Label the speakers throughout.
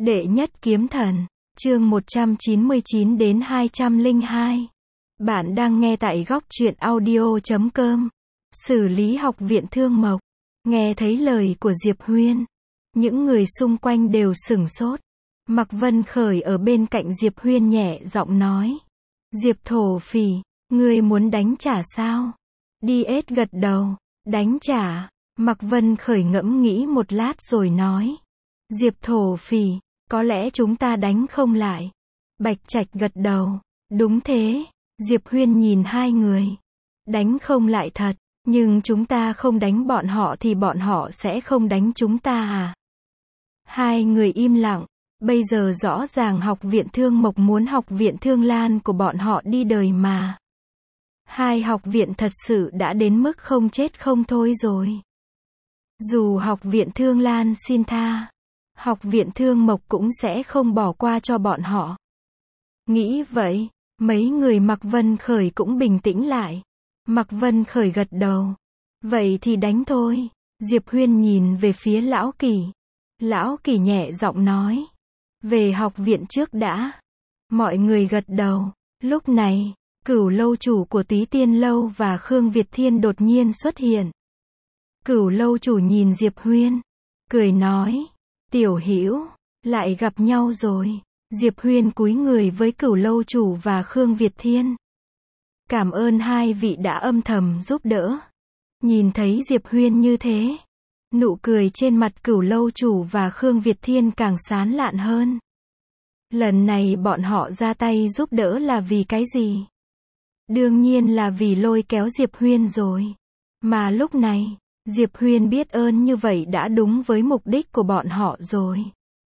Speaker 1: Đệ nhất kiếm thần, chương 199 đến 202. Bạn đang nghe tại góc truyện audio.com. Xử lý học viện Thương Mộc. Nghe thấy lời của Diệp Huyên, những người xung quanh đều sửng sốt. Mạc Vân Khởi ở bên cạnh Diệp Huyên nhẹ giọng nói. Diệp thổ phỉ, ngươi muốn đánh trả sao? DS gật đầu, đánh trả. Mạc Vân Khởi ngẫm nghĩ một lát rồi nói. Diệp thổ phỉ, có lẽ chúng ta đánh không lại. Bạch Trạch gật đầu, đúng thế. Diệp Huyên nhìn hai người. Đánh không lại thật, nhưng chúng ta không đánh bọn họ thì bọn họ sẽ không đánh chúng ta à? Hai người im lặng. Bây giờ rõ ràng học viện Thương Mộc muốn học viện Thương Lan của bọn họ đi đời mà. Hai học viện thật sự đã đến mức không chết không thôi rồi. Dù học viện Thương Lan xin tha, học viện Thương Mộc cũng sẽ không bỏ qua cho bọn họ. Nghĩ vậy, mấy người Mạc Vân Khởi cũng bình tĩnh lại. Mạc Vân Khởi gật đầu. Vậy thì đánh thôi. Diệp Huyên nhìn về phía Lão Kỳ. Lão Kỳ nhẹ giọng nói. Về học viện trước đã. Mọi người gật đầu. Lúc này, Cửu lâu chủ của Túy Tiên Lâu và Khương Việt Thiên đột nhiên xuất hiện. Cửu lâu chủ nhìn Diệp Huyên, cười nói. Tiểu Hữu, lại gặp nhau rồi. Diệp Huyên cúi người với Cửu lâu chủ và Khương Việt Thiên. Cảm ơn hai vị đã âm thầm giúp đỡ. Nhìn thấy Diệp Huyên như thế, nụ cười trên mặt Cửu lâu chủ và Khương Việt Thiên càng sán lạn hơn. Lần này bọn họ ra tay giúp đỡ là vì cái gì? Đương nhiên là vì lôi kéo Diệp Huyên rồi. Mà lúc này, Diệp Huyên biết ơn như vậy đã đúng với mục đích của bọn họ rồi.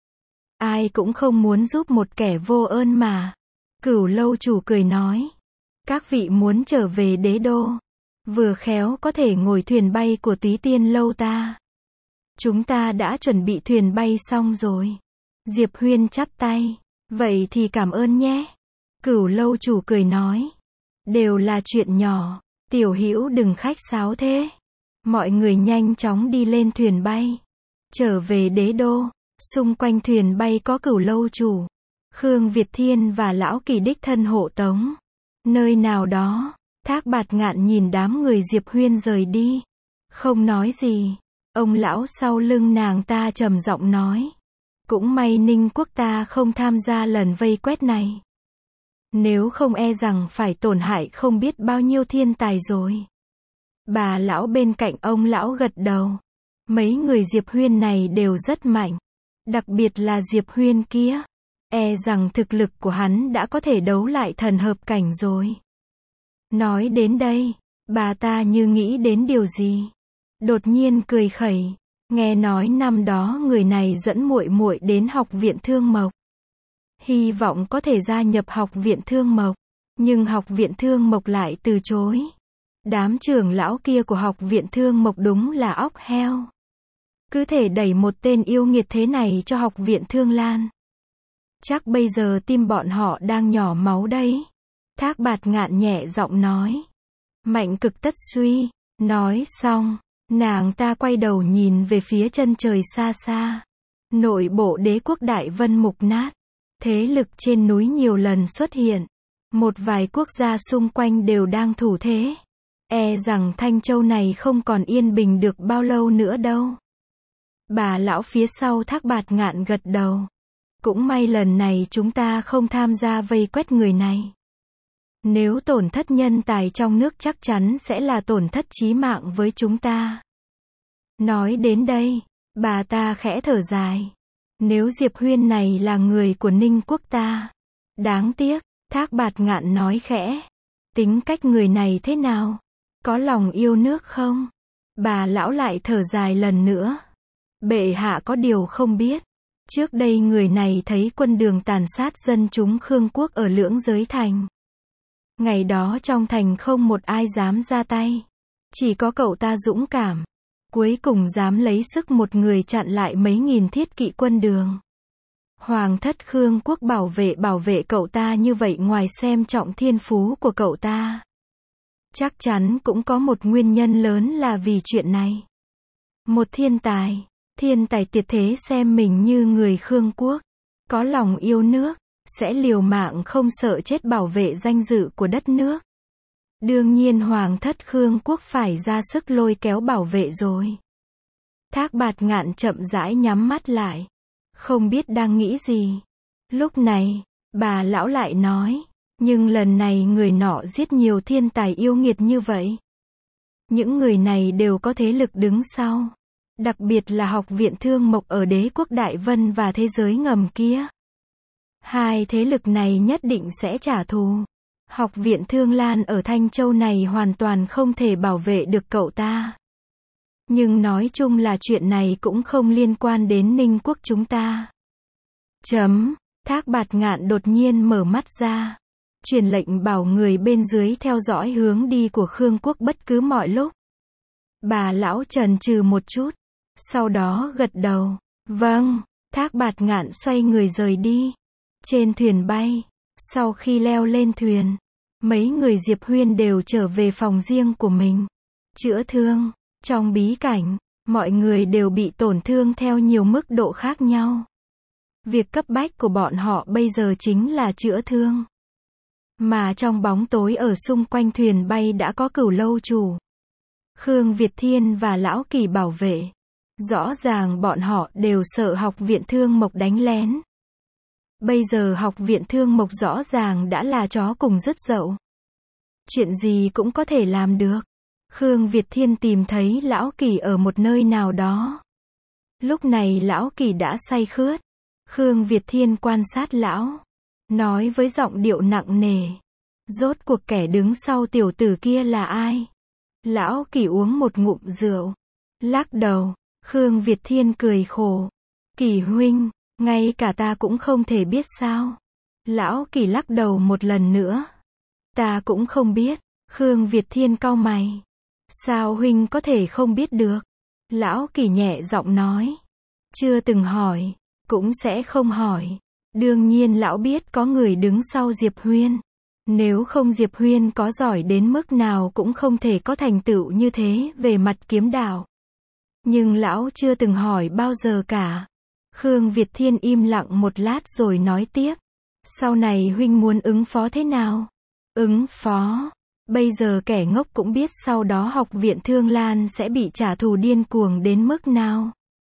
Speaker 1: Ai cũng không muốn giúp một kẻ vô ơn mà. Cửu lâu chủ cười nói. Các vị muốn trở về đế đô. Vừa khéo có thể ngồi thuyền bay của Túy Tiên Lâu ta. Chúng ta đã chuẩn bị thuyền bay xong rồi. Diệp Huyên chắp tay. Vậy thì cảm ơn nhé. Cửu lâu chủ cười nói. Đều là chuyện nhỏ. Tiểu Hữu đừng khách sáo thế. Mọi người nhanh chóng đi lên thuyền bay. Trở về đế đô. Xung quanh thuyền bay có Cửu lâu chủ, Khương Việt Thiên và Lão Kỳ đích thân hộ tống. Nơi nào đó, Thác Bạt Ngạn nhìn đám người Diệp Huyên rời đi. Không nói gì. Ông lão sau lưng nàng ta trầm giọng nói. Cũng may Ninh quốc ta không tham gia lần vây quét này. Nếu không e rằng phải tổn hại không biết bao nhiêu thiên tài rồi. Bà lão bên cạnh ông lão gật đầu. Mấy người Diệp Huyên này đều rất mạnh. Đặc biệt là Diệp Huyên kia. E rằng thực lực của hắn đã có thể đấu lại thần hợp cảnh rồi. Nói đến đây, bà ta như nghĩ đến điều gì. Đột nhiên cười khẩy. Nghe nói năm đó người này dẫn muội muội đến học viện Thương Mộc. Hy vọng có thể gia nhập học viện Thương Mộc. Nhưng học viện Thương Mộc lại từ chối. Đám trưởng lão kia của học viện Thương Mộc đúng là óc heo. Cứ thể đẩy một tên yêu nghiệt thế này cho học viện Thương Lan. Chắc bây giờ tim bọn họ đang nhỏ máu đấy. Thác Bạt Ngạn nhẹ giọng nói. Mạnh cực tất suy. Nói xong, nàng ta quay đầu nhìn về phía chân trời xa xa. Nội bộ đế quốc Đại Vân mục nát. Thế lực trên núi nhiều lần xuất hiện. Một vài quốc gia xung quanh đều đang thủ thế. E rằng Thanh Châu này không còn yên bình được bao lâu nữa đâu. Bà lão phía sau Thác Bạt Ngạn gật đầu. Cũng may lần này chúng ta không tham gia vây quét người này. Nếu tổn thất nhân tài trong nước chắc chắn sẽ là tổn thất chí mạng với chúng ta. Nói đến đây, bà ta khẽ thở dài. Nếu Diệp Huyên này là người của Ninh quốc ta. Đáng tiếc, Thác Bạt Ngạn nói khẽ. Tính cách người này thế nào? Có lòng yêu nước không? Bà lão lại thở dài lần nữa. Bệ hạ có điều không biết. Trước đây người này thấy quân Đường tàn sát dân chúng Khương quốc ở Lưỡng Giới Thành. Ngày đó trong thành không một ai dám ra tay. Chỉ có cậu ta dũng cảm. Cuối cùng dám lấy sức một người chặn lại mấy nghìn thiết kỵ quân Đường. Hoàng thất Khương quốc bảo vệ cậu ta như vậy ngoài xem trọng thiên phú của cậu ta. Chắc chắn cũng có một nguyên nhân lớn là vì chuyện này. Một thiên tài tuyệt thế xem mình như người Khương quốc. có lòng yêu nước, sẽ liều mạng không sợ chết bảo vệ danh dự của đất nước. Đương nhiên Hoàng thất Khương Quốc phải ra sức lôi kéo bảo vệ rồi. Thác Bạt Ngạn chậm rãi nhắm mắt lại, không biết đang nghĩ gì. Lúc này, bà lão lại nói, nhưng lần này người nọ giết nhiều thiên tài yêu nghiệt như vậy. Những người này đều có thế lực đứng sau. Đặc biệt là Học viện Thương Mộc ở Đế quốc Đại Vân và thế giới ngầm kia. Hai thế lực này nhất định sẽ trả thù. Học viện Thương Lan ở Thanh Châu này hoàn toàn không thể bảo vệ được cậu ta. Nhưng nói chung là chuyện này cũng không liên quan đến Ninh quốc chúng ta. Thác Bạt Ngạn đột nhiên mở mắt ra, truyền lệnh bảo người bên dưới theo dõi hướng đi của Khương Quốc bất cứ mọi lúc. Bà lão chần chừ một chút, sau đó gật đầu. Vâng. Thác Bạt Ngạn xoay người rời đi. Trên thuyền bay, sau khi leo lên thuyền, mấy người Diệp Huyên đều trở về phòng riêng của mình. Chữa thương. Trong bí cảnh, mọi người đều bị tổn thương theo nhiều mức độ khác nhau. Việc cấp bách của bọn họ bây giờ chính là chữa thương. Mà trong bóng tối ở xung quanh thuyền bay đã có Cửu Lâu chủ, Khương Việt Thiên và Lão Kỳ bảo vệ. Rõ ràng bọn họ đều sợ Học viện Thương Mộc đánh lén. Bây giờ Học viện Thương Mộc rõ ràng đã là chó cùng rứt dậu. Chuyện gì cũng có thể làm được. Khương Việt Thiên tìm thấy Lão Kỳ ở một nơi nào đó. Lúc này Lão Kỳ đã say khướt. Khương Việt Thiên quan sát lão, nói với giọng điệu nặng nề. Rốt cuộc kẻ đứng sau tiểu tử kia là ai? Lão Kỳ uống một ngụm rượu, lắc đầu. Khương Việt Thiên cười khổ. Kỳ huynh, ngay cả ta cũng không thể biết sao? Lão Kỳ lắc đầu một lần nữa. Ta cũng không biết. Khương Việt Thiên cau mày. Sao huynh có thể không biết được? Lão Kỳ nhẹ giọng nói. Chưa từng hỏi, cũng sẽ không hỏi. Đương nhiên lão biết có người đứng sau Diệp Huyên. Nếu không Diệp Huyên có giỏi đến mức nào cũng không thể có thành tựu như thế về mặt kiếm đạo. Nhưng lão chưa từng hỏi bao giờ cả. Khương Việt Thiên im lặng một lát rồi nói tiếp. Sau này huynh muốn ứng phó thế nào? Ứng phó? Bây giờ kẻ ngốc cũng biết sau đó Học viện Thương Lan sẽ bị trả thù điên cuồng đến mức nào.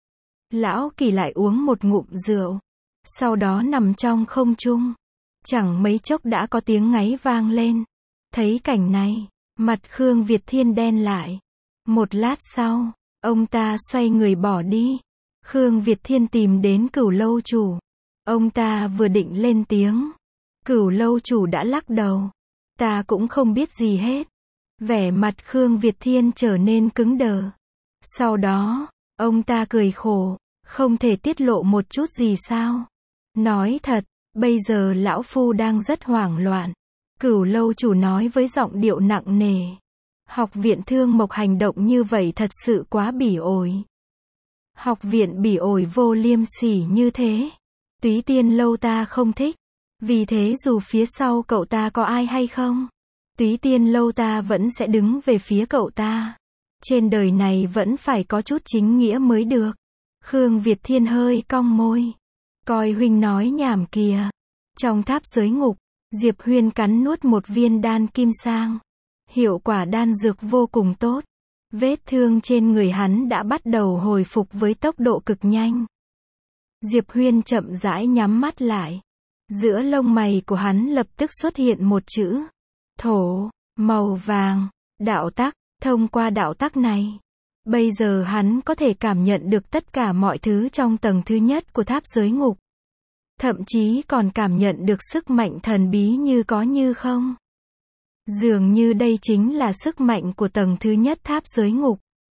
Speaker 1: Lão Kỳ lại uống một ngụm rượu, sau đó nằm trong không trung. Chẳng mấy chốc đã có tiếng ngáy vang lên. Thấy cảnh này, mặt Khương Việt Thiên đen lại. Một lát sau, ông ta xoay người bỏ đi. Khương Việt Thiên tìm đến Cửu Lâu chủ. Ông ta vừa định lên tiếng, Cửu Lâu chủ đã lắc đầu. Ta cũng không biết gì hết. Vẻ mặt Khương Việt Thiên trở nên cứng đờ. Sau đó, ông ta cười khổ. Không thể tiết lộ một chút gì sao? Nói thật, bây giờ lão phu đang rất hoảng loạn. Cửu Lâu chủ nói với giọng điệu nặng nề. Học viện Thương Mộc hành động như vậy thật sự quá bỉ ổi. Học viện bỉ ổi vô liêm sỉ như thế. Túy Tiên Lâu ta không thích. Vì thế dù phía sau cậu ta có ai hay không, Túy Tiên Lâu ta vẫn sẽ đứng về phía cậu ta. Trên đời này vẫn phải có chút chính nghĩa mới được. Khương Việt Thiên hơi cong môi. Coi huynh nói nhảm kìa. Trong tháp giới ngục, Diệp Huyên cắn nuốt một viên đan kim sang. Hiệu quả đan dược vô cùng tốt. Vết thương trên người hắn đã bắt đầu hồi phục với tốc độ cực nhanh. Diệp Huyên chậm rãi nhắm mắt lại. Giữa lông mày của hắn lập tức xuất hiện một chữ thổ, màu vàng, đạo tắc. Thông qua đạo tắc này, bây giờ hắn có thể cảm nhận được tất cả mọi thứ trong tầng thứ nhất của tháp giới ngục. Thậm chí còn cảm nhận được sức mạnh thần bí như có như không. Dường như đây chính là sức mạnh của tầng thứ nhất tháp giới ngục.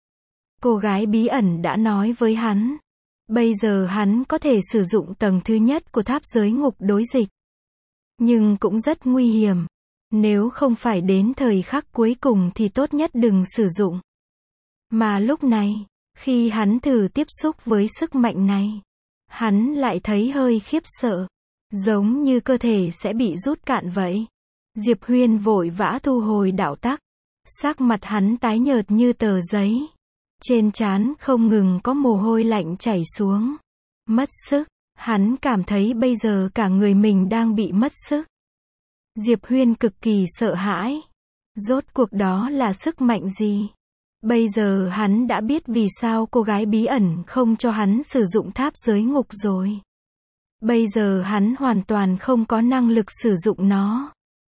Speaker 1: Cô gái bí ẩn đã nói với hắn. Bây giờ hắn có thể sử dụng tầng thứ nhất của tháp giới ngục đối dịch. Nhưng cũng rất nguy hiểm. Nếu không phải đến thời khắc cuối cùng thì tốt nhất đừng sử dụng. Mà lúc này, khi hắn thử tiếp xúc với sức mạnh này, hắn lại thấy hơi khiếp sợ. Giống như cơ thể sẽ bị rút cạn vậy. Diệp Huyên vội vã thu hồi đạo tắc. Sắc mặt hắn tái nhợt như tờ giấy. Trên trán không ngừng có mồ hôi lạnh chảy xuống. Mất sức. Hắn cảm thấy bây giờ cả người mình đang bị mất sức. Diệp Huyên cực kỳ sợ hãi. Rốt cuộc đó là sức mạnh gì? Bây giờ hắn đã biết vì sao cô gái bí ẩn không cho hắn sử dụng tháp giới ngục rồi. Bây giờ hắn hoàn toàn không có năng lực sử dụng nó.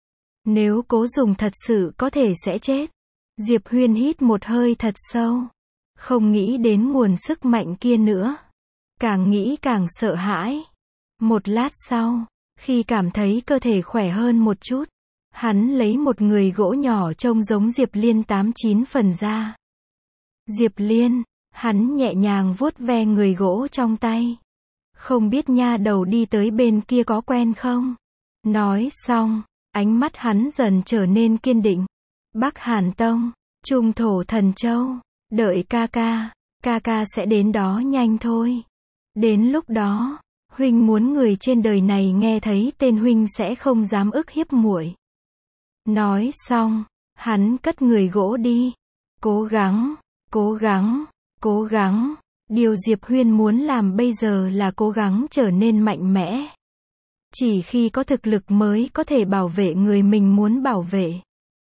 Speaker 1: Nếu cố dùng thật sự có thể sẽ chết. Diệp Huyên hít một hơi thật sâu. Không nghĩ đến nguồn sức mạnh kia nữa. Càng nghĩ càng sợ hãi. Một lát sau, khi cảm thấy cơ thể khỏe hơn một chút, hắn lấy một người gỗ nhỏ trông giống Diệp Liên 89 phần ra. Diệp Liên, hắn nhẹ nhàng vuốt ve người gỗ trong tay. Không biết nha đầu đi tới bên kia có quen không? Nói xong, ánh mắt hắn dần trở nên kiên định. Bắc Hàn Tông, Trung Thổ Thần Châu, đợi ca ca sẽ đến đó nhanh thôi. Đến lúc đó, huynh muốn người trên đời này nghe thấy tên huynh sẽ không dám ức hiếp muội. Nói xong, hắn cất người gỗ đi. Cố gắng, cố gắng, cố gắng. Điều Diệp Huyên muốn làm bây giờ là cố gắng trở nên mạnh mẽ. Chỉ khi có thực lực mới có thể bảo vệ người mình muốn bảo vệ.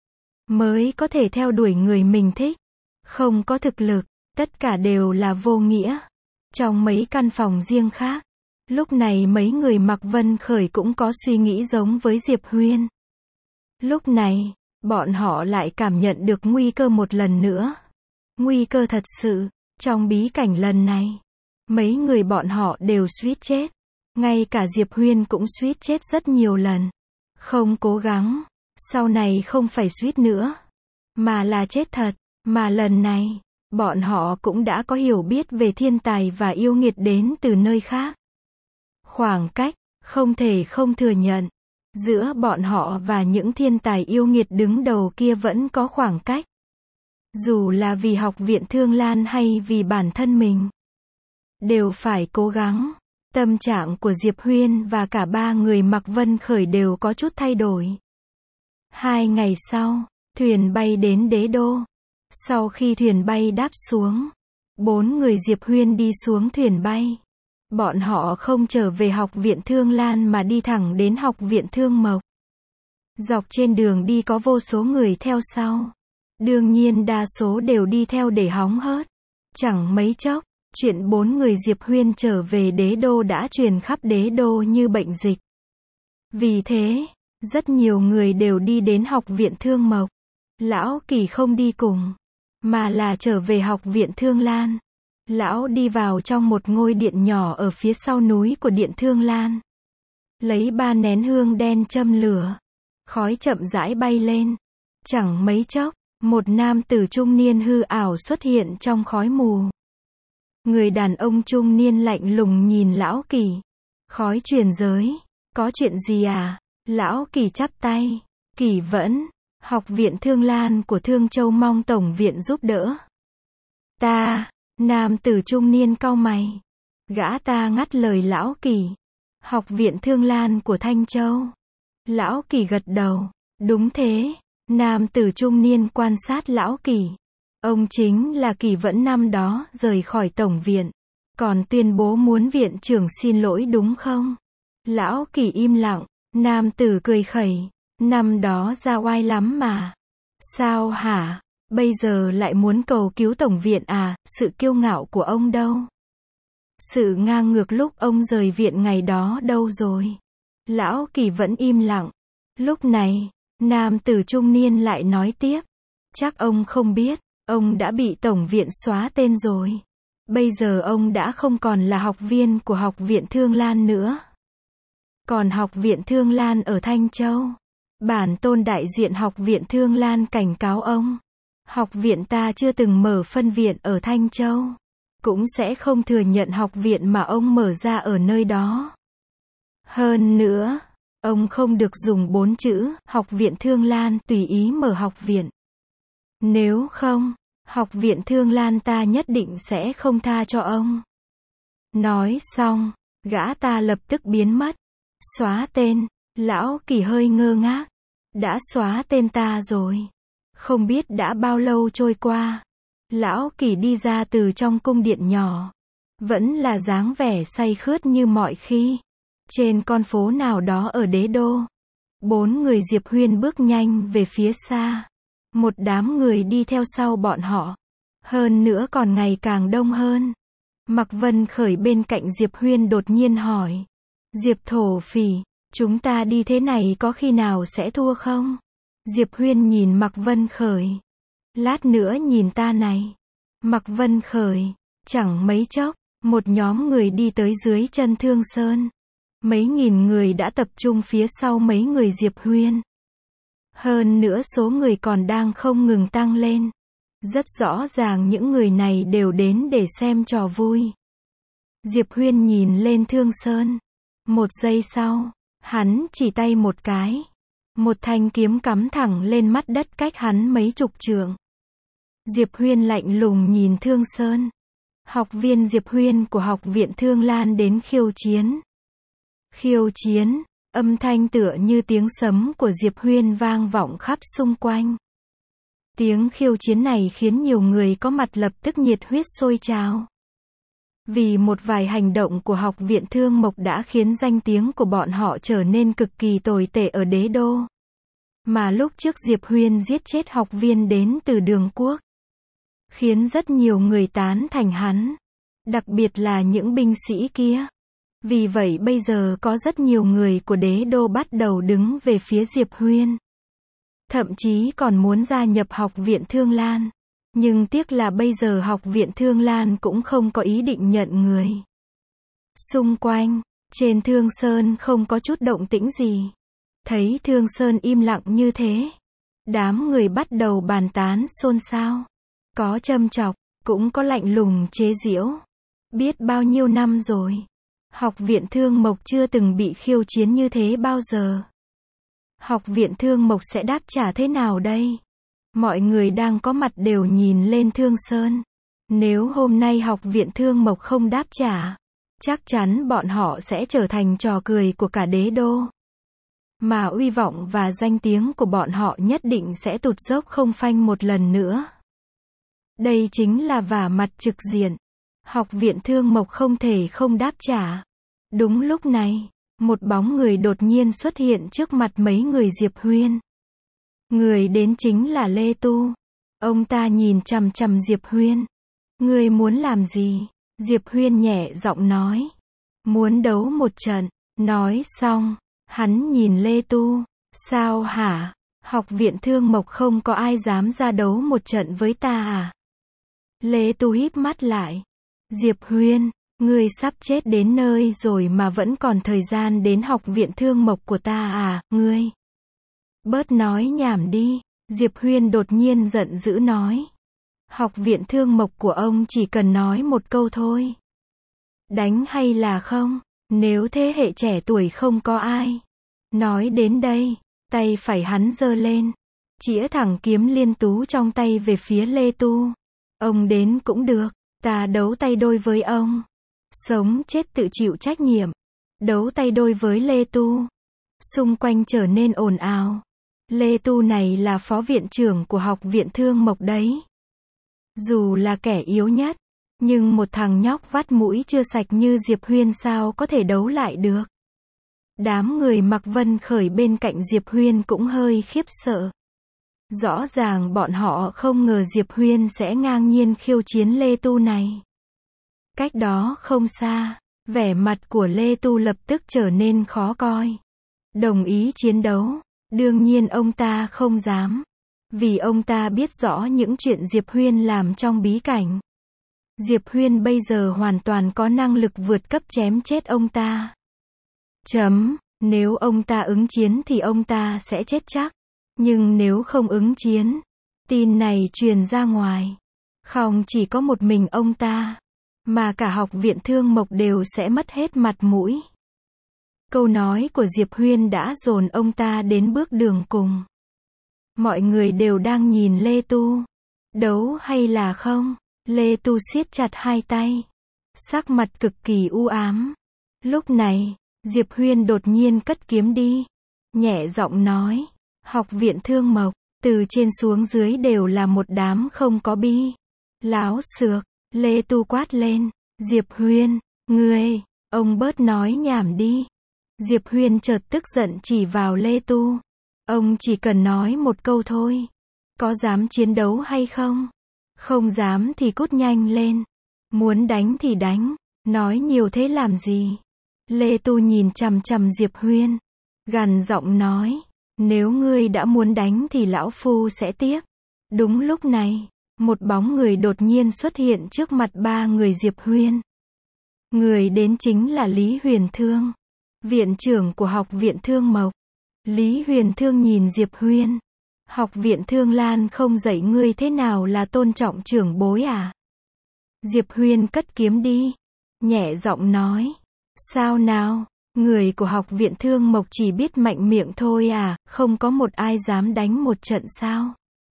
Speaker 1: Mới có thể theo đuổi người mình thích. Không có thực lực, tất cả đều là vô nghĩa. Trong mấy căn phòng riêng khác, lúc này mấy người mặc Vân Khởi cũng có suy nghĩ giống với Diệp Huyên. Lúc này, bọn họ lại cảm nhận được nguy cơ một lần nữa. Nguy cơ thật sự, trong bí cảnh lần này. Mấy người bọn họ đều suýt chết. Ngay cả Diệp Huyên cũng suýt chết rất nhiều lần. Không cố gắng, sau này không phải suýt nữa, mà là chết thật. Mà lần này, bọn họ cũng đã có hiểu biết về thiên tài và yêu nghiệt đến từ nơi khác. Khoảng cách, không thể không thừa nhận. Giữa bọn họ và những thiên tài yêu nghiệt đứng đầu kia vẫn có khoảng cách. Dù là vì học viện Thương Lan hay vì bản thân mình, đều phải cố gắng. Tâm trạng của Diệp Huyên và cả ba người mặc Vân Khởi đều có chút thay đổi. 2 ngày sau, thuyền bay đến đế đô. Sau khi thuyền bay đáp xuống, 4 người Diệp Huyên đi xuống thuyền bay. Bọn họ không trở về học viện Thương Lan mà đi thẳng đến học viện Thương Mộc. Dọc trên đường đi có vô số người theo sau. Đương nhiên đa số đều đi theo để hóng hớt. Chẳng mấy chốc, chuyện 4 người Diệp Huyên trở về đế đô đã truyền khắp đế đô như bệnh dịch. Vì thế, rất nhiều người đều đi đến học viện Thương Mộc. Lão Kỳ không đi cùng, mà là trở về học viện Thương Lan. Lão đi vào trong một ngôi điện nhỏ ở phía sau núi của điện Thương Lan. Lấy 3 nén hương đen châm lửa. Khói chậm rãi bay lên. Chẳng mấy chốc, một nam tử trung niên hư ảo xuất hiện trong khói mù. Người đàn ông trung niên lạnh lùng nhìn Lão Kỳ. Khói truyền giới, có chuyện gì à? Lão Kỳ chắp tay. Kỳ vẫn, học viện Thương Lan của Thương Châu mong Tổng viện giúp đỡ. Ta, nam tử trung niên cau mày. Gã ta ngắt lời Lão Kỳ. Học viện Thương Lan của Thanh Châu. Lão Kỳ gật đầu. Đúng thế. Nam tử trung niên quan sát Lão Kỳ. Ông chính là Kỳ Vẫn năm đó rời khỏi Tổng viện. Còn tuyên bố muốn viện trưởng xin lỗi đúng không? Lão Kỳ im lặng. Nam tử cười khẩy. Năm đó ra oai lắm mà. Sao hả? Bây giờ lại muốn cầu cứu Tổng viện à? Sự kiêu ngạo của ông đâu? Sự ngang ngược lúc ông rời viện ngày đó đâu rồi? Lão Kỳ vẫn im lặng. Lúc này, nam tử trung niên lại nói tiếp. Chắc ông không biết, ông đã bị Tổng viện xóa tên rồi. Bây giờ ông đã không còn là học viên của học viện Thương Lan nữa. Còn học viện Thương Lan ở Thanh Châu. Bản tôn đại diện học viện Thương Lan cảnh cáo ông. Học viện ta chưa từng mở phân viện ở Thanh Châu. Cũng sẽ không thừa nhận học viện mà ông mở ra ở nơi đó. Hơn nữa, ông không được dùng 4 chữ, học viện Thương Lan, tùy ý mở học viện. Nếu không, học viện Thương Lan ta nhất định sẽ không tha cho ông. Nói xong, gã ta lập tức biến mất. Xóa tên, Lão Kỳ hơi ngơ ngác. Đã xóa tên ta rồi. Không biết đã bao lâu trôi qua. Lão Kỳ đi ra từ trong cung điện nhỏ. Vẫn là dáng vẻ say khướt như mọi khi. Trên con phố nào đó ở Đế Đô, 4 người Diệp Huyên bước nhanh về phía xa. Một đám người đi theo sau bọn họ. Hơn nữa còn ngày càng đông hơn. Mạc Vân Khởi bên cạnh Diệp Huyên đột nhiên hỏi. Diệp thổ phỉ, chúng ta đi thế này có khi nào sẽ thua không? Diệp Huyên nhìn Mạc Vân Khởi. Lát nữa nhìn ta này. Mạc Vân Khởi. Chẳng mấy chốc, một nhóm người đi tới dưới chân Thương Sơn. Mấy nghìn người đã tập trung phía sau mấy người Diệp Huyên. Hơn nữa số người còn đang không ngừng tăng lên. Rất rõ ràng những người này đều đến để xem trò vui. Diệp Huyên nhìn lên Thương Sơn. Một giây sau, hắn chỉ tay một cái. Một thanh kiếm cắm thẳng lên mắt đất cách hắn mấy chục trượng. Diệp Huyên lạnh lùng nhìn Thương Sơn. Học viên Diệp Huyên của Học viện Thương Lan đến khiêu chiến. Khiêu chiến, âm thanh tựa như tiếng sấm của Diệp Huyên vang vọng khắp xung quanh. Tiếng khiêu chiến này khiến nhiều người có mặt lập tức nhiệt huyết sôi trào. Vì một vài hành động của Học viện Thương Mộc đã khiến danh tiếng của bọn họ trở nên cực kỳ tồi tệ ở Đế Đô. Mà lúc trước Diệp Huyên giết chết học viên đến từ Đường Quốc, khiến rất nhiều người tán thành hắn. Đặc biệt là những binh sĩ kia. Vì vậy bây giờ có rất nhiều người của Đế Đô bắt đầu đứng về phía Diệp Huyên. Thậm chí còn muốn gia nhập Học viện Thương Lan. Nhưng tiếc là bây giờ Học viện Thương Lan cũng không có ý định nhận người. Xung quanh, trên Thương Sơn không có chút động tĩnh gì. Thấy Thương Sơn im lặng như thế, đám người bắt đầu bàn tán xôn xao. Có châm chọc, cũng có lạnh lùng chế giễu. Biết bao nhiêu năm rồi, Học viện Thương Mộc chưa từng bị khiêu chiến như thế bao giờ. Học viện Thương Mộc sẽ đáp trả thế nào đây? Mọi người đang có mặt đều nhìn lên Thương Sơn. Nếu hôm nay Học viện Thương Mộc không đáp trả, chắc chắn bọn họ sẽ trở thành trò cười của cả Đế Đô. Mà uy vọng và danh tiếng của bọn họ nhất định sẽ tụt dốc không phanh một lần nữa. Đây chính là vả mặt trực diện. Học viện Thương Mộc không thể không đáp trả. Đúng lúc này, một bóng người đột nhiên xuất hiện trước mặt mấy người Diệp Huyên. Người đến chính là Lê Tu. Ông ta nhìn chằm chằm Diệp Huyên. Ngươi muốn làm gì? Diệp Huyên nhẹ giọng nói. Muốn đấu một trận. Nói xong, hắn nhìn Lê Tu. Sao hả? Học viện Thương Mộc không có ai dám ra đấu một trận với ta à? Lê Tu híp mắt lại. Diệp Huyên, ngươi sắp chết đến nơi rồi mà vẫn còn thời gian đến Học viện Thương Mộc của ta à, ngươi? Bớt nói nhảm đi, Diệp Huyên đột nhiên giận dữ nói. Học viện Thương Mộc của ông chỉ cần nói một câu thôi. Đánh hay là không? Nếu thế hệ trẻ tuổi không có ai. Nói đến đây, tay phải hắn giơ lên, chĩa thẳng kiếm liên tú trong tay về phía Lê Tu. Ông đến cũng được, ta đấu tay đôi với ông. Sống chết tự chịu trách nhiệm. Đấu tay đôi với Lê Tu. Xung quanh trở nên ồn ào. Lê Tu này là phó viện trưởng của Học viện Thương Mộc đấy. Dù là kẻ yếu nhất, nhưng một thằng nhóc vắt mũi chưa sạch như Diệp Huyên sao có thể đấu lại được. Đám người Mạc Vân Khởi bên cạnh Diệp Huyên cũng hơi khiếp sợ. Rõ ràng bọn họ không ngờ Diệp Huyên sẽ ngang nhiên khiêu chiến Lê Tu này. Cách đó không xa, vẻ mặt của Lê Tu lập tức trở nên khó coi. Đồng ý chiến đấu, đương nhiên ông ta không dám. Vì ông ta biết rõ những chuyện Diệp Huyên làm trong bí cảnh. Diệp Huyên bây giờ hoàn toàn có năng lực vượt cấp chém chết ông ta. Nếu ông ta ứng chiến thì ông ta sẽ chết chắc. Nhưng nếu không ứng chiến, tin này truyền ra ngoài, không chỉ có một mình ông ta, mà cả Học viện Thương Mộc đều sẽ mất hết mặt mũi. Câu nói của Diệp Huyên đã dồn ông ta đến bước đường cùng. Mọi người đều đang nhìn Lê Tu. Đấu hay là không? Lê Tu siết chặt hai tay, sắc mặt cực kỳ u ám. Lúc này, Diệp Huyên đột nhiên cất kiếm đi, nhẹ giọng nói. Học viện Thương Mộc, từ trên xuống dưới đều là một đám không có bi. Láo xược, Lê Tu quát lên. Diệp Huyên, ngươi, ông bớt nói nhảm đi. Diệp Huyên chợt tức giận chỉ vào Lê Tu. Ông chỉ cần nói một câu thôi. Có dám chiến đấu hay không? Không dám thì cút nhanh lên. Muốn đánh thì đánh. Nói nhiều thế làm gì? Lê Tu nhìn chằm chằm Diệp Huyên. Gằn giọng nói. Nếu ngươi đã muốn đánh thì lão phu sẽ tiếp. Đúng lúc này, một bóng người đột nhiên xuất hiện trước mặt ba người Diệp Huyên. Người đến chính là Lý Huyền Thương, viện trưởng của Học viện Thương Mộc. Lý Huyền Thương nhìn Diệp Huyên. Học viện Thương Lan không dạy ngươi thế nào là tôn trọng trưởng bối à? Diệp Huyên cất kiếm đi. Nhẹ giọng nói. Sao nào? Người của Học viện Thương Mộc chỉ biết mạnh miệng thôi à, không có một ai dám đánh một trận sao?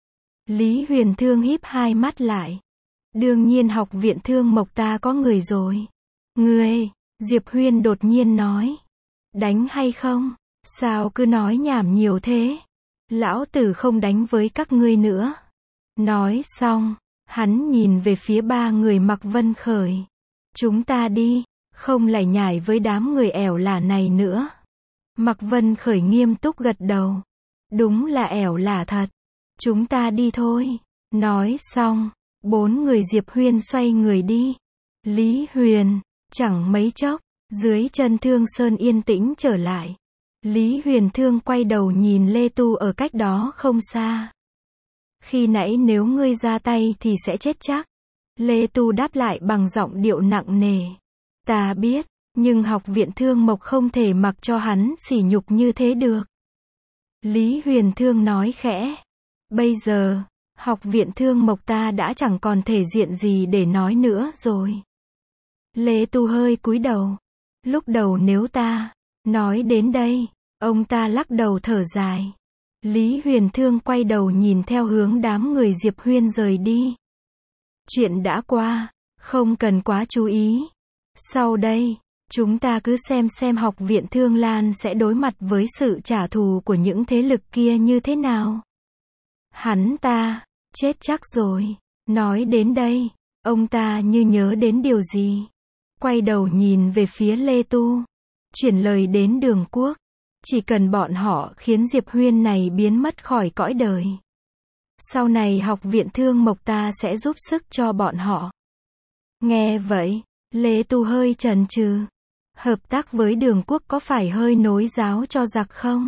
Speaker 1: Lý Huyền Thương híp hai mắt lại. Đương nhiên Học viện Thương Mộc ta có người rồi. Ngươi, Diệp Huyên đột nhiên nói. Đánh hay không? Sao cứ nói nhảm nhiều thế? Lão tử không đánh với các ngươi nữa. Nói xong, hắn nhìn về phía ba người Mạc Vân Khởi. Chúng ta đi, không lải nhải với đám người ẻo lả này nữa. Mạc Vân Khởi nghiêm túc gật đầu. Đúng là ẻo lả thật. Chúng ta đi thôi. Nói xong, bốn người Diệp Huyên xoay người đi. Lý Huyền, chẳng mấy chốc, dưới chân Thương Sơn yên tĩnh trở lại. Lý Huyền Thương quay đầu nhìn Lê Tu ở cách đó không xa. Khi nãy nếu ngươi ra tay thì sẽ chết chắc. Lê Tu đáp lại bằng giọng điệu nặng nề. Ta biết, nhưng Học viện Thương Mộc không thể mặc cho hắn sỉ nhục như thế được. Lý Huyền Thương nói khẽ. Bây giờ, Học viện Thương Mộc ta đã chẳng còn thể diện gì để nói nữa rồi. Lê Tu hơi cúi đầu. Lúc đầu nếu ta nói đến đây, ông ta lắc đầu thở dài. Lý Huyền Thương quay đầu nhìn theo hướng đám người Diệp Huyên rời đi. Chuyện đã qua, không cần quá chú ý. Sau đây, chúng ta cứ xem Học viện Thương Lan sẽ đối mặt với sự trả thù của những thế lực kia như thế nào. Hắn ta, chết chắc rồi. Nói đến đây, ông ta như nhớ đến điều gì. Quay đầu nhìn về phía Lê Tu. Chuyển lời đến Đường Quốc. Chỉ cần bọn họ khiến Diệp Huyên này biến mất khỏi cõi đời. Sau này Học viện Thương Mộc ta sẽ giúp sức cho bọn họ. Nghe vậy, Lê Tu hơi chần chừ. Hợp tác với Đường Quốc có phải hơi nối giáo cho giặc không?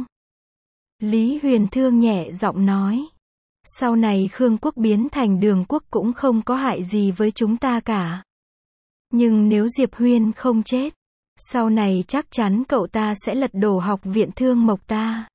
Speaker 1: Lý Huyền Thương nhẹ giọng nói. Sau này Khương Quốc biến thành Đường Quốc cũng không có hại gì với chúng ta cả. Nhưng nếu Diệp Huyên không chết, sau này chắc chắn cậu ta sẽ lật đổ Học viện Thương Mộc ta.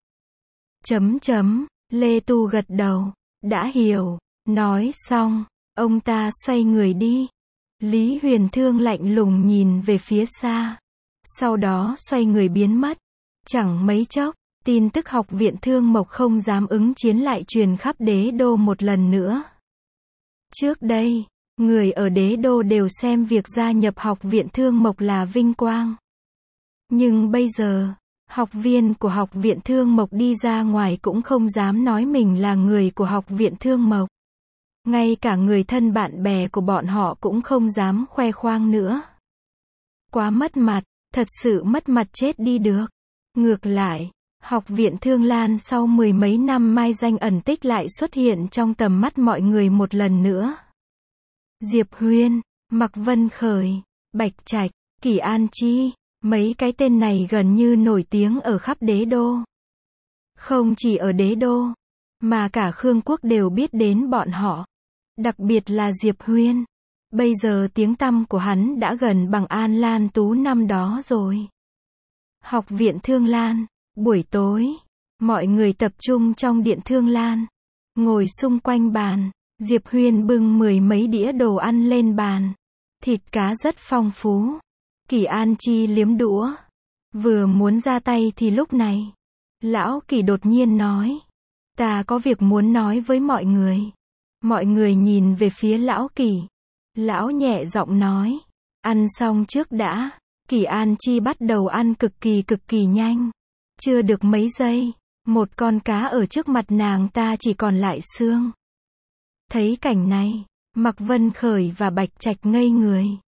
Speaker 1: Lê Tu gật đầu. Đã hiểu. Nói xong, ông ta xoay người đi. Lý Huyền Thương lạnh lùng nhìn về phía xa. Sau đó xoay người biến mất. Chẳng mấy chốc, tin tức Học viện Thương Mộc không dám ứng chiến lại truyền khắp đế đô một lần nữa. Trước đây, người ở đế đô đều xem việc gia nhập Học viện Thương Mộc là vinh quang. Nhưng bây giờ, học viên của Học viện Thương Mộc đi ra ngoài cũng không dám nói mình là người của Học viện Thương Mộc. Ngay cả người thân bạn bè của bọn họ cũng không dám khoe khoang nữa. Quá mất mặt, thật sự mất mặt chết đi được. Ngược lại, Học viện Thương Lan sau mười mấy năm mai danh ẩn tích lại xuất hiện trong tầm mắt mọi người một lần nữa. Diệp Huyên, Mạc Vân Khởi, Bạch Trạch, Kỷ An Chi, mấy cái tên này gần như nổi tiếng ở khắp đế đô. Không chỉ ở đế đô, mà cả Khương Quốc đều biết đến bọn họ. Đặc biệt là Diệp Huyên. Bây giờ tiếng tăm của hắn đã gần bằng An Lan Tú năm đó rồi. Học viện Thương Lan, buổi tối, mọi người tập trung trong điện Thương Lan. Ngồi xung quanh bàn, Diệp Huyên bưng mười mấy đĩa đồ ăn lên bàn. Thịt cá rất phong phú. Kỷ An Chi liếm đũa. Vừa muốn ra tay thì lúc này, Lão Kỷ đột nhiên nói. Ta có việc muốn nói với mọi người. Mọi người nhìn về phía Lão Kỷ. Lão nhẹ giọng nói. Ăn xong trước đã. Kỷ An Chi bắt đầu ăn cực kỳ nhanh. Chưa được mấy giây, một con cá ở trước mặt nàng ta chỉ còn lại xương. Thấy cảnh này, Mạc Vân Khởi và Bạch Trạch ngây người.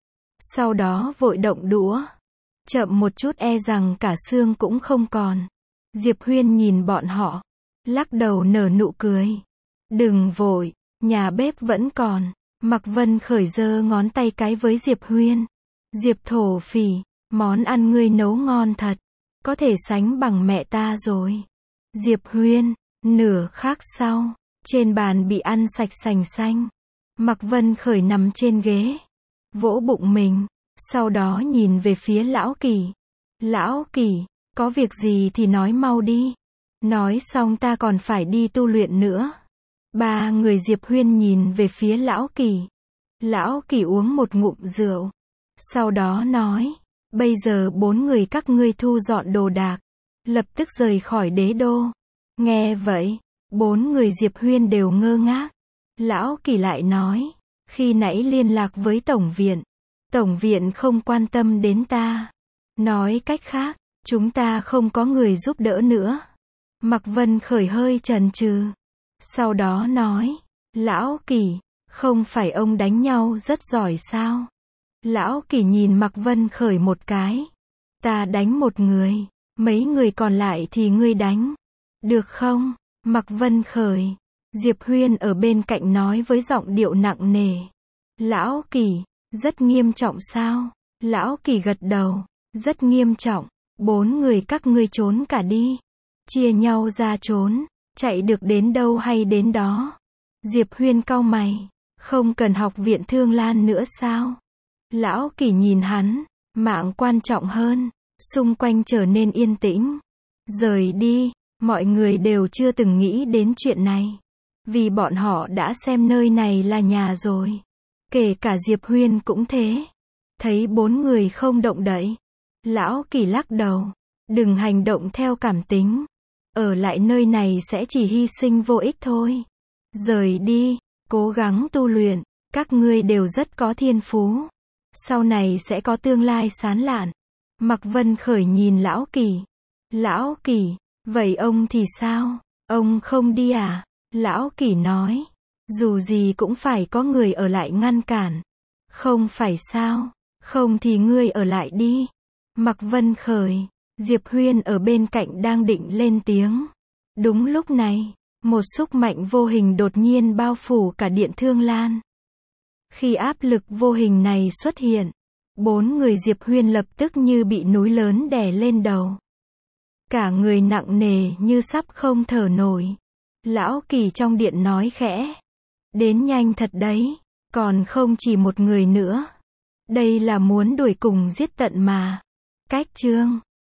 Speaker 1: Sau đó vội động đũa. Chậm một chút e rằng cả xương cũng không còn. Diệp Huyên nhìn bọn họ, lắc đầu nở nụ cười. Đừng vội, nhà bếp vẫn còn. Mạc Vân Khởi giơ ngón tay cái với Diệp Huyên. Diệp thổ phỉ, món ăn ngươi nấu ngon thật. Có thể sánh bằng mẹ ta rồi. Diệp Huyên, nửa khắc sau, trên bàn bị ăn sạch sành xanh. Mạc Vân Khởi nằm trên ghế, vỗ bụng mình, sau đó nhìn về phía Lão Kỳ. Lão Kỳ, có việc gì thì nói mau đi. Nói xong ta còn phải đi tu luyện nữa. Ba người Diệp Huyên nhìn về phía Lão Kỳ. Lão Kỳ uống một ngụm rượu. Sau đó nói, bây giờ 4 người các ngươi thu dọn đồ đạc, lập tức rời khỏi đế đô. Nghe vậy, 4 người Diệp Huyên đều ngơ ngác. Lão Kỳ lại nói, khi nãy liên lạc với Tổng viện không quan tâm đến ta. Nói cách khác, chúng ta không có người giúp đỡ nữa. Mạc Vân Khởi hơi chần chừ. Sau đó nói, Lão Kỳ, không phải ông đánh nhau rất giỏi sao? Lão Kỳ nhìn Mạc Vân Khởi một cái. Ta đánh một người, mấy người còn lại thì ngươi đánh. Được không? Mạc Vân Khởi. Diệp Huyên ở bên cạnh nói với giọng điệu nặng nề. Lão Kỳ, rất nghiêm trọng sao? Lão Kỳ gật đầu. Rất nghiêm trọng. 4 người các ngươi trốn cả đi. Chia nhau ra trốn. Chạy được đến đâu hay đến đó. Diệp Huyên cau mày. Không cần học viện Thương Lan nữa sao? Lão Kỳ nhìn hắn. Mạng quan trọng hơn. Xung quanh trở nên yên tĩnh. Rời đi. Mọi người đều chưa từng nghĩ đến chuyện này. Vì bọn họ đã xem nơi này là nhà rồi. Kể cả Diệp Huyên cũng thế. Thấy 4 người không động đậy. Lão Kỳ lắc đầu. Đừng hành động theo cảm tính. Ở lại nơi này sẽ chỉ hy sinh vô ích thôi. Rời đi. Cố gắng tu luyện. Các ngươi đều rất có thiên phú. Sau này sẽ có tương lai sáng lạn. Mạc Vân Khởi nhìn Lão Kỳ. Lão Kỳ, vậy ông thì sao? Ông không đi à? Lão Kỳ nói. Dù gì cũng phải có người ở lại ngăn cản. Không phải sao? Không thì ngươi ở lại đi. Mạc Vân Khởi. Diệp Huyên ở bên cạnh đang định lên tiếng. Đúng lúc này, một sức mạnh vô hình đột nhiên bao phủ cả Điện Thương Lan. Khi áp lực vô hình này xuất hiện, 4 người Diệp Huyên lập tức như bị núi lớn đè lên đầu. Cả người nặng nề như sắp không thở nổi. Lão Kỳ trong điện nói khẽ. Đến nhanh thật đấy, còn không chỉ một người nữa. Đây là muốn đuổi cùng giết tận mà. Cách chương